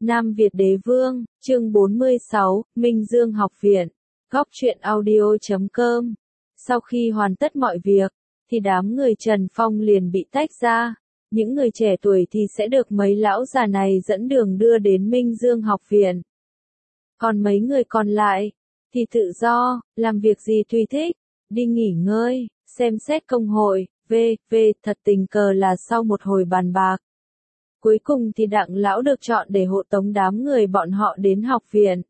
Nam Việt Đế Vương, chương 46, Minh Dương Học Viện, Góc truyện audio.com. Sau khi hoàn tất mọi việc, thì đám người Trần Phong liền bị tách ra. Những người trẻ tuổi thì sẽ được mấy lão già này dẫn đường đưa đến Minh Dương Học Viện. Còn mấy người còn lại, thì tự do, làm việc gì tùy thích, đi nghỉ ngơi, xem xét công hội, thật tình cờ là sau một hồi bàn bạc. Cuối cùng thì Đặng lão được chọn để hộ tống đám người bọn họ đến học viện.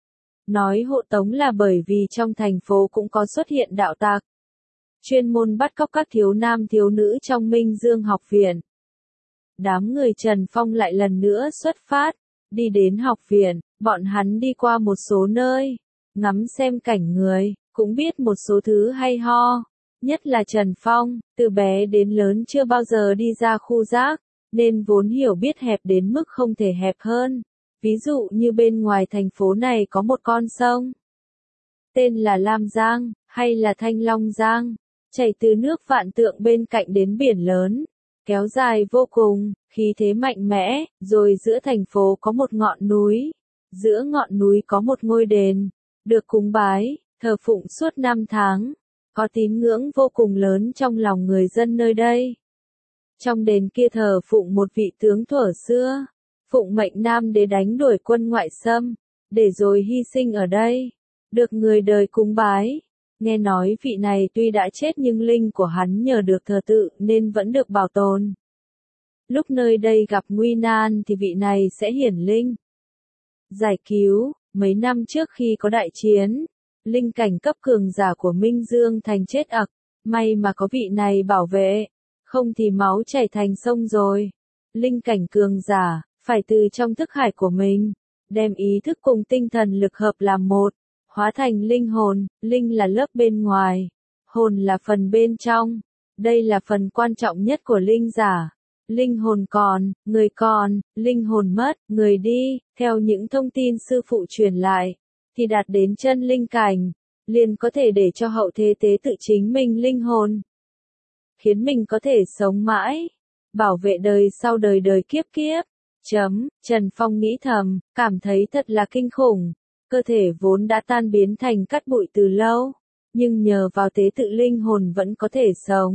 Nói hộ tống là bởi vì trong thành phố cũng có xuất hiện đạo tặc, chuyên môn bắt cóc các thiếu nam thiếu nữ trong Minh Dương Học Viện. Đám người Trần Phong lại lần nữa xuất phát, đi đến học viện, bọn hắn đi qua một số nơi, ngắm xem cảnh người, cũng biết một số thứ hay ho. Nhất là Trần Phong, từ bé đến lớn chưa bao giờ đi ra khu rác, nên vốn hiểu biết hẹp đến mức không thể hẹp hơn. Ví dụ như bên ngoài thành phố này có một con sông, tên là Lam Giang, hay là Thanh Long Giang, chảy từ nước Vạn Tượng bên cạnh đến biển lớn, kéo dài vô cùng, khí thế mạnh mẽ, rồi giữa thành phố có một ngọn núi, giữa ngọn núi có một ngôi đền, được cúng bái, thờ phụng suốt 5 tháng, có tín ngưỡng vô cùng lớn trong lòng người dân nơi đây. Trong đền kia thờ phụng một vị tướng thuở xưa, phụng mệnh Nam Đế đánh đuổi quân ngoại xâm, để rồi hy sinh ở đây, được người đời cúng bái. Nghe nói vị này tuy đã chết nhưng linh của hắn nhờ được thờ tự nên vẫn được bảo tồn. Lúc nơi đây gặp nguy nan thì vị này sẽ hiển linh, giải cứu. Mấy năm trước khi có đại chiến, linh cảnh cấp cường giả của Minh Dương thành chết ặc, may mà có vị này bảo vệ, không thì máu chảy thành sông rồi. Linh cảnh cường giả, phải từ trong thức hải của mình, đem ý thức cùng tinh thần lực hợp làm một, hóa thành linh hồn. Linh là lớp bên ngoài, hồn là phần bên trong. Đây là phần quan trọng nhất của linh giả. Linh hồn còn, người còn, linh hồn mất, người đi. Theo những thông tin sư phụ truyền lại, thì đạt đến chân linh cảnh, liền có thể để cho hậu thế tế tự chính mình linh hồn, khiến mình có thể sống mãi, bảo vệ đời sau đời đời kiếp kiếp. Trần Phong nghĩ thầm, cảm thấy thật là kinh khủng. Cơ thể vốn đã tan biến thành cát bụi từ lâu, nhưng nhờ vào tế tự linh hồn vẫn có thể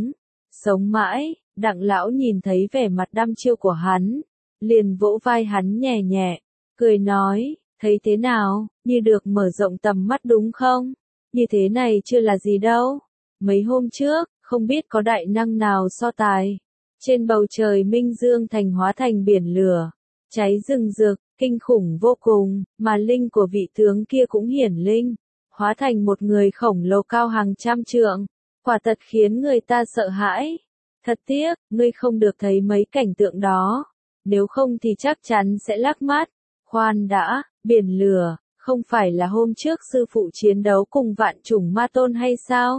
sống mãi. Đặng lão nhìn thấy vẻ mặt đăm chiêu của hắn, liền vỗ vai hắn nhẹ nhẹ, cười nói, thấy thế nào, như được mở rộng tầm mắt đúng không? Như thế này chưa là gì đâu. Mấy hôm trước, không biết có đại năng nào so tài. Trên bầu trời Minh Dương thành hóa thành biển lửa, cháy rừng rực, kinh khủng vô cùng, mà linh của vị tướng kia cũng hiển linh, hóa thành một người khổng lồ cao hàng trăm trượng, quả thật khiến người ta sợ hãi. Thật tiếc, ngươi không được thấy mấy cảnh tượng đó, nếu không thì chắc chắn sẽ lác mắt. Khoan đã, biển lửa, không phải là hôm trước sư phụ chiến đấu cùng vạn chủng ma tôn hay sao?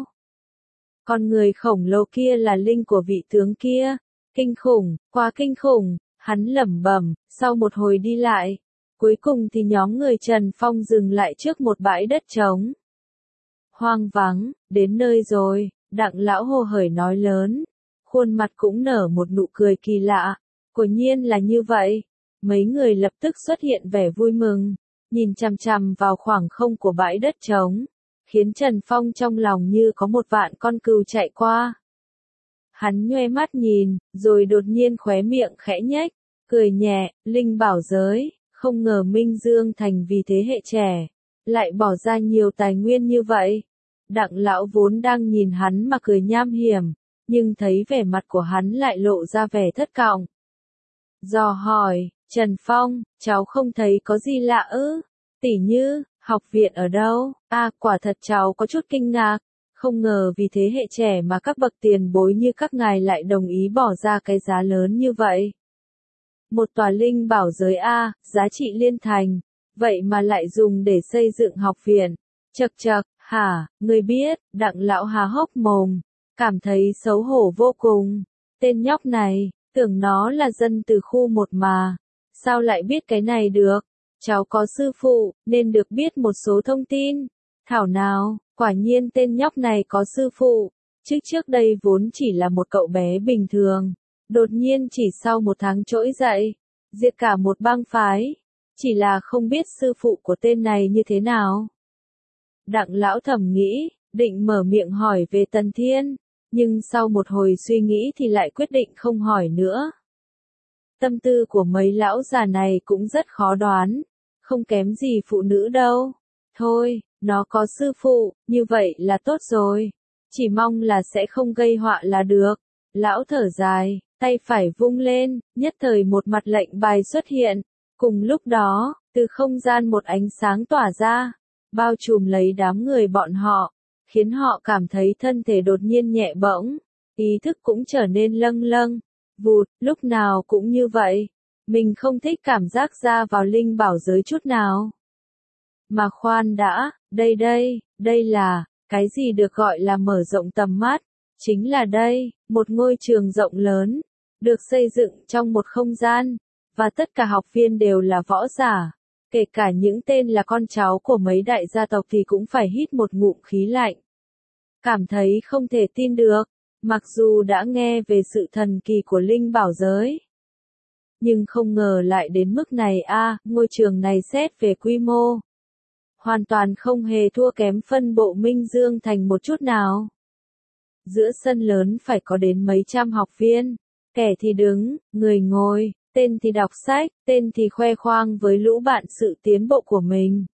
Con người khổng lồ kia là linh của vị tướng kia, kinh khủng, quá kinh khủng. Hắn lẩm bẩm, sau một hồi đi lại, cuối cùng thì nhóm người Trần Phong dừng lại trước một bãi đất trống. Hoang vắng, đến nơi rồi, Đặng lão hồ hởi nói lớn, khuôn mặt cũng nở một nụ cười kỳ lạ. Quả nhiên là như vậy. Mấy người lập tức xuất hiện vẻ vui mừng, nhìn chằm chằm vào khoảng không của bãi đất trống, khiến Trần Phong trong lòng như có một vạn con cừu chạy qua. Hắn nhoe mắt nhìn, rồi đột nhiên khóe miệng khẽ nhếch, cười nhẹ, linh bảo giới, không ngờ Minh Dương thành vì thế hệ trẻ, lại bỏ ra nhiều tài nguyên như vậy. Đặng lão vốn đang nhìn hắn mà cười nham hiểm, nhưng thấy vẻ mặt của hắn lại lộ ra vẻ thất vọng. Dò hỏi, Trần Phong, cháu không thấy có gì lạ ư? Tỉ như, học viện ở đâu? Quả thật cháu có chút kinh ngạc. Không ngờ vì thế hệ trẻ mà các bậc tiền bối như các ngài lại đồng ý bỏ ra cái giá lớn như vậy. Một tòa linh bảo giới giá trị liên thành, vậy mà lại dùng để xây dựng học viện. Chậc chậc, hả, ngươi biết? Đặng lão há hốc mồm, cảm thấy xấu hổ vô cùng. Tên nhóc này, tưởng nó là dân từ khu 1 mà, sao lại biết cái này được? Cháu có sư phụ, nên được biết một số thông tin. Thảo nào, quả nhiên tên nhóc này có sư phụ, chứ trước đây vốn chỉ là một cậu bé bình thường, đột nhiên chỉ sau 1 tháng trỗi dậy, diệt cả một bang phái. chỉ là không biết sư phụ của tên này như thế nào. Đặng lão thầm nghĩ, định mở miệng hỏi về Tần Thiên, nhưng sau một hồi suy nghĩ thì lại quyết định không hỏi nữa. Tâm tư của mấy lão già này cũng rất khó đoán, không kém gì phụ nữ đâu. Thôi, nó có sư phụ, như vậy là tốt rồi. Chỉ mong là sẽ không gây họa là được. Lão thở dài, tay phải vung lên, nhất thời một mặt lệnh bài xuất hiện. Cùng lúc đó, từ không gian một ánh sáng tỏa ra, bao trùm lấy đám người bọn họ, khiến họ cảm thấy thân thể đột nhiên nhẹ bỗng, ý thức cũng trở nên lâng lâng, vụt, lúc nào cũng như vậy. Mình không thích cảm giác ra vào linh bảo giới chút nào. Mà khoan đã, đây là, cái gì được gọi là mở rộng tầm mắt? Chính là đây, một ngôi trường rộng lớn, được xây dựng trong một không gian, và tất cả học viên đều là võ giả. Kể cả những tên là con cháu của mấy đại gia tộc thì cũng phải hít một ngụm khí lạnh. Cảm thấy không thể tin được, mặc dù đã nghe về sự thần kỳ của linh bảo giới. Nhưng không ngờ lại đến mức này ngôi trường này xét về quy mô. Hoàn toàn không hề thua kém phân bộ Minh Dương Thành một chút nào. Giữa sân lớn phải có đến mấy trăm học viên, kẻ thì đứng, người ngồi, tên thì đọc sách, tên thì khoe khoang với lũ bạn sự tiến bộ của mình.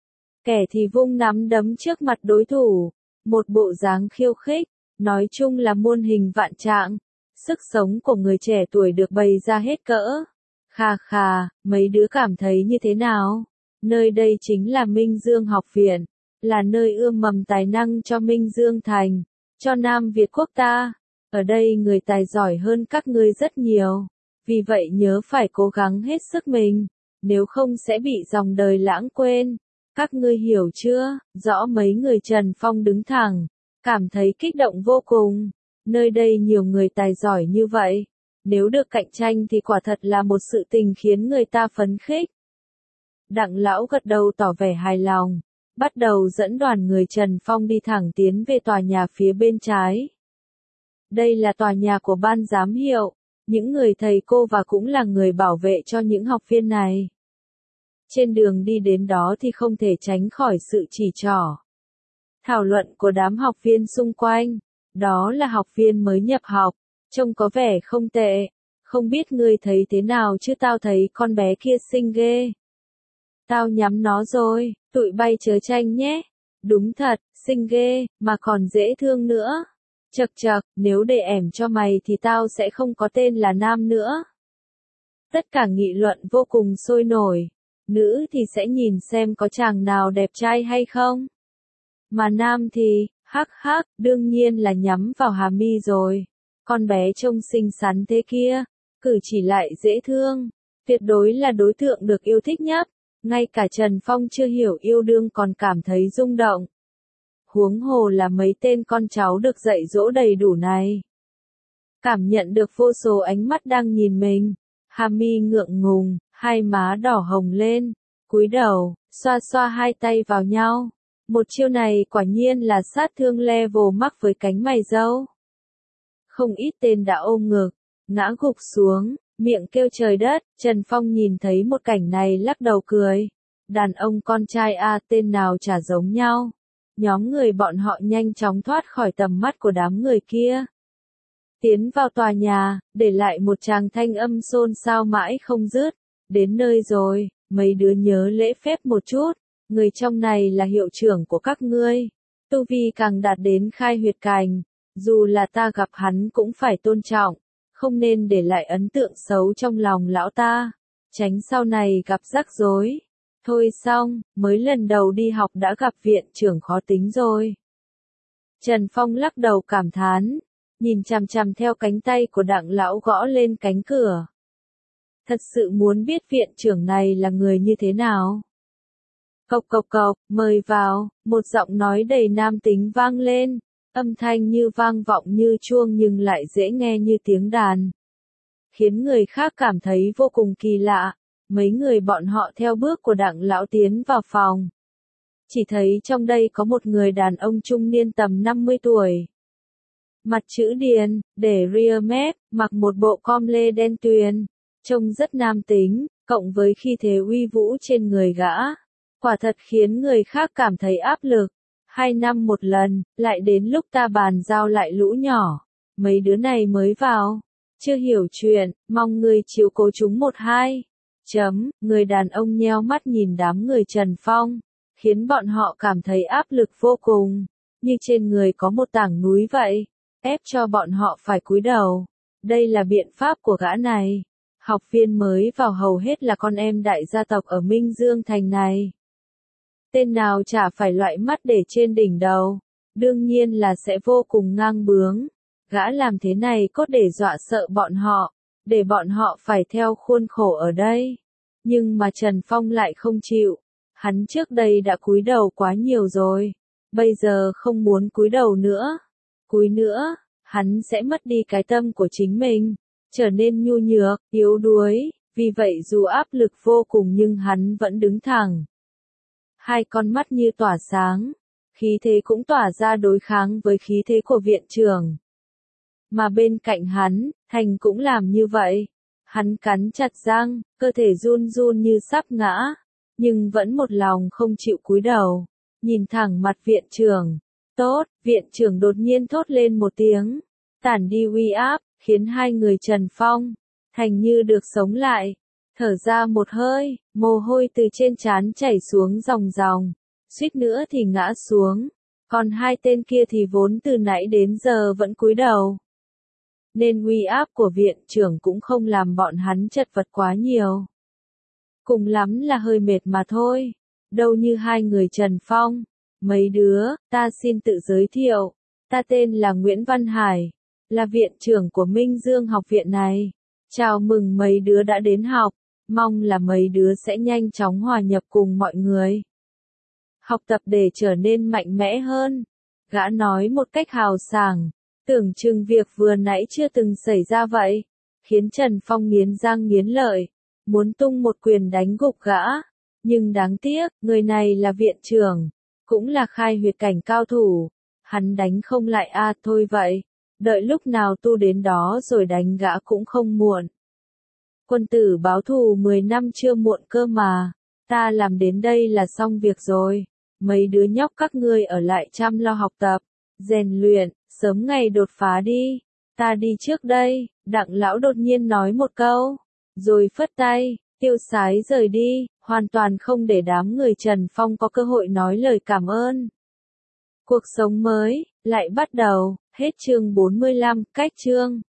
Kẻ thì vung nắm đấm trước mặt đối thủ, một bộ dáng khiêu khích, nói chung là muôn hình vạn trạng, sức sống của người trẻ tuổi được bày ra hết cỡ. Khà khà, mấy đứa cảm thấy như thế nào? Nơi đây chính là Minh Dương học viện, là nơi ươm mầm tài năng cho Minh Dương Thành, cho Nam Việt quốc ta. Ở đây người tài giỏi hơn các ngươi rất nhiều, vì vậy nhớ phải cố gắng hết sức mình, nếu không sẽ bị dòng đời lãng quên. Các ngươi hiểu chưa? Rõ mấy người Trần Phong đứng thẳng, cảm thấy kích động vô cùng. Nơi đây nhiều người tài giỏi như vậy, nếu được cạnh tranh thì quả thật là một sự tình khiến người ta phấn khích. Đặng lão gật đầu tỏ vẻ hài lòng, bắt đầu dẫn đoàn người Trần Phong đi thẳng tiến về tòa nhà phía bên trái. Đây là tòa nhà của ban giám hiệu, những người thầy cô và cũng là người bảo vệ cho những học viên này. Trên đường đi đến đó thì không thể tránh khỏi sự chỉ trỏ, thảo luận của đám học viên xung quanh. Đó là học viên mới nhập học, trông có vẻ không tệ, không biết ngươi thấy thế nào chứ tao thấy con bé kia xinh ghê. Tao nhắm nó rồi, tụi bay chớ tranh nhé. Đúng thật, xinh ghê, mà còn dễ thương nữa. Chậc chậc, nếu để ẻm cho mày thì tao sẽ không có tên là Nam nữa. Tất cả nghị luận vô cùng sôi nổi. Nữ thì sẽ nhìn xem có chàng nào đẹp trai hay không. Mà nam thì, hắc hắc, đương nhiên là nhắm vào Hà Mi rồi. Con bé trông xinh xắn thế kia, cử chỉ lại dễ thương, tuyệt đối là đối tượng được yêu thích nhất. Ngay cả Trần Phong chưa hiểu yêu đương còn cảm thấy rung động. Huống hồ là mấy tên con cháu được dạy dỗ đầy đủ này. Cảm nhận được vô số ánh mắt đang nhìn mình, Hà Mi ngượng ngùng, hai má đỏ hồng lên, cúi đầu, xoa xoa hai tay vào nhau. Một chiêu này quả nhiên là sát thương level mắc với cánh mày râu. Không ít tên đã ôm ngực, ngã gục xuống, miệng kêu trời đất. Trần Phong nhìn thấy một cảnh này lắc đầu cười. Đàn ông con trai tên nào chả giống nhau. Nhóm người bọn họ nhanh chóng thoát khỏi tầm mắt của đám người kia. Tiến vào tòa nhà, để lại một tràng thanh âm xôn xao mãi không dứt. Đến nơi rồi, mấy đứa nhớ lễ phép một chút. Người trong này là hiệu trưởng của các ngươi. Tu vi càng đạt đến khai huyệt cành. Dù là ta gặp hắn cũng phải tôn trọng. Không nên để lại ấn tượng xấu trong lòng lão ta. Tránh sau này gặp rắc rối. Thôi xong, mới lần đầu đi học đã gặp viện trưởng khó tính rồi. Trần Phong lắc đầu cảm thán. Nhìn chằm chằm theo cánh tay của Đặng lão gõ lên cánh cửa. Thật sự muốn biết viện trưởng này là người như thế nào. Cộc cộc cộc, mời vào, một giọng nói đầy nam tính vang lên, âm thanh như vang vọng như chuông nhưng lại dễ nghe như tiếng đàn. Khiến người khác cảm thấy vô cùng kỳ lạ, mấy người bọn họ theo bước của Đặng lão tiến vào phòng. Chỉ thấy trong đây có một người đàn ông trung niên tầm 50 tuổi. Mặt chữ điền, để ria mép, mặc một bộ com lê đen tuyền, trông rất nam tính, cộng với khí thế uy vũ trên người gã, quả thật khiến người khác cảm thấy áp lực. 2 năm một lần, lại đến lúc ta bàn giao lại lũ nhỏ, mấy đứa này mới vào, chưa hiểu chuyện, mong người chiếu cố chúng một hai. Người đàn ông nheo mắt nhìn đám người Trần Phong, khiến bọn họ cảm thấy áp lực vô cùng, như trên người có một tảng núi vậy, ép cho bọn họ phải cúi đầu. Đây là biện pháp của gã này. Học viên mới vào hầu hết là con em đại gia tộc ở Minh Dương Thành này. Tên nào chả phải loại mắt để trên đỉnh đầu, đương nhiên là sẽ vô cùng ngang bướng. Gã làm thế này cốt để dọa sợ bọn họ, để bọn họ phải theo khuôn khổ ở đây. Nhưng mà Trần Phong lại không chịu. Hắn trước đây đã cúi đầu quá nhiều rồi, bây giờ không muốn cúi đầu nữa. Cúi nữa, hắn sẽ mất đi cái tâm của chính mình, trở nên nhu nhược, yếu đuối, vì vậy dù áp lực vô cùng nhưng hắn vẫn đứng thẳng. Hai con mắt như tỏa sáng, khí thế cũng tỏa ra đối kháng với khí thế của viện trưởng. Mà bên cạnh hắn, Thành cũng làm như vậy. Hắn cắn chặt răng, cơ thể run run như sắp ngã, nhưng vẫn một lòng không chịu cúi đầu, nhìn thẳng mặt viện trưởng. Tốt, viện trưởng đột nhiên thốt lên một tiếng, tản đi uy áp, khiến hai người Trần Phong, Thành như được sống lại, thở ra một hơi, mồ hôi từ trên trán chảy xuống ròng ròng, suýt nữa thì ngã xuống, còn hai tên kia thì vốn từ nãy đến giờ vẫn cúi đầu. Nên uy áp của viện trưởng cũng không làm bọn hắn chật vật quá nhiều. Cùng lắm là hơi mệt mà thôi, đâu như hai người Trần Phong. Mấy đứa, ta xin tự giới thiệu, ta tên là Nguyễn Văn Hải, là viện trưởng của Minh Dương học viện này. Chào mừng mấy đứa đã đến học, mong là mấy đứa sẽ nhanh chóng hòa nhập cùng mọi người. Học tập để trở nên mạnh mẽ hơn, gã nói một cách hào sảng, tưởng chừng việc vừa nãy chưa từng xảy ra vậy, khiến Trần Phong nghiến răng nghiến lợi, muốn tung một quyền đánh gục gã, nhưng đáng tiếc, người này là viện trưởng, cũng là khai huyệt cảnh cao thủ, hắn đánh không lại thôi vậy, đợi lúc nào tu đến đó rồi đánh gã cũng không muộn. Quân tử báo thù 10 năm chưa muộn cơ mà, ta làm đến đây là xong việc rồi, mấy đứa nhóc các ngươi ở lại chăm lo học tập, rèn luyện, sớm ngày đột phá đi, ta đi trước đây. Đặng lão đột nhiên nói một câu, rồi phất tay, tiêu sái rời đi, hoàn toàn không để đám người Trần Phong có cơ hội nói lời cảm ơn. Cuộc sống mới lại bắt đầu, hết chương 45, cách chương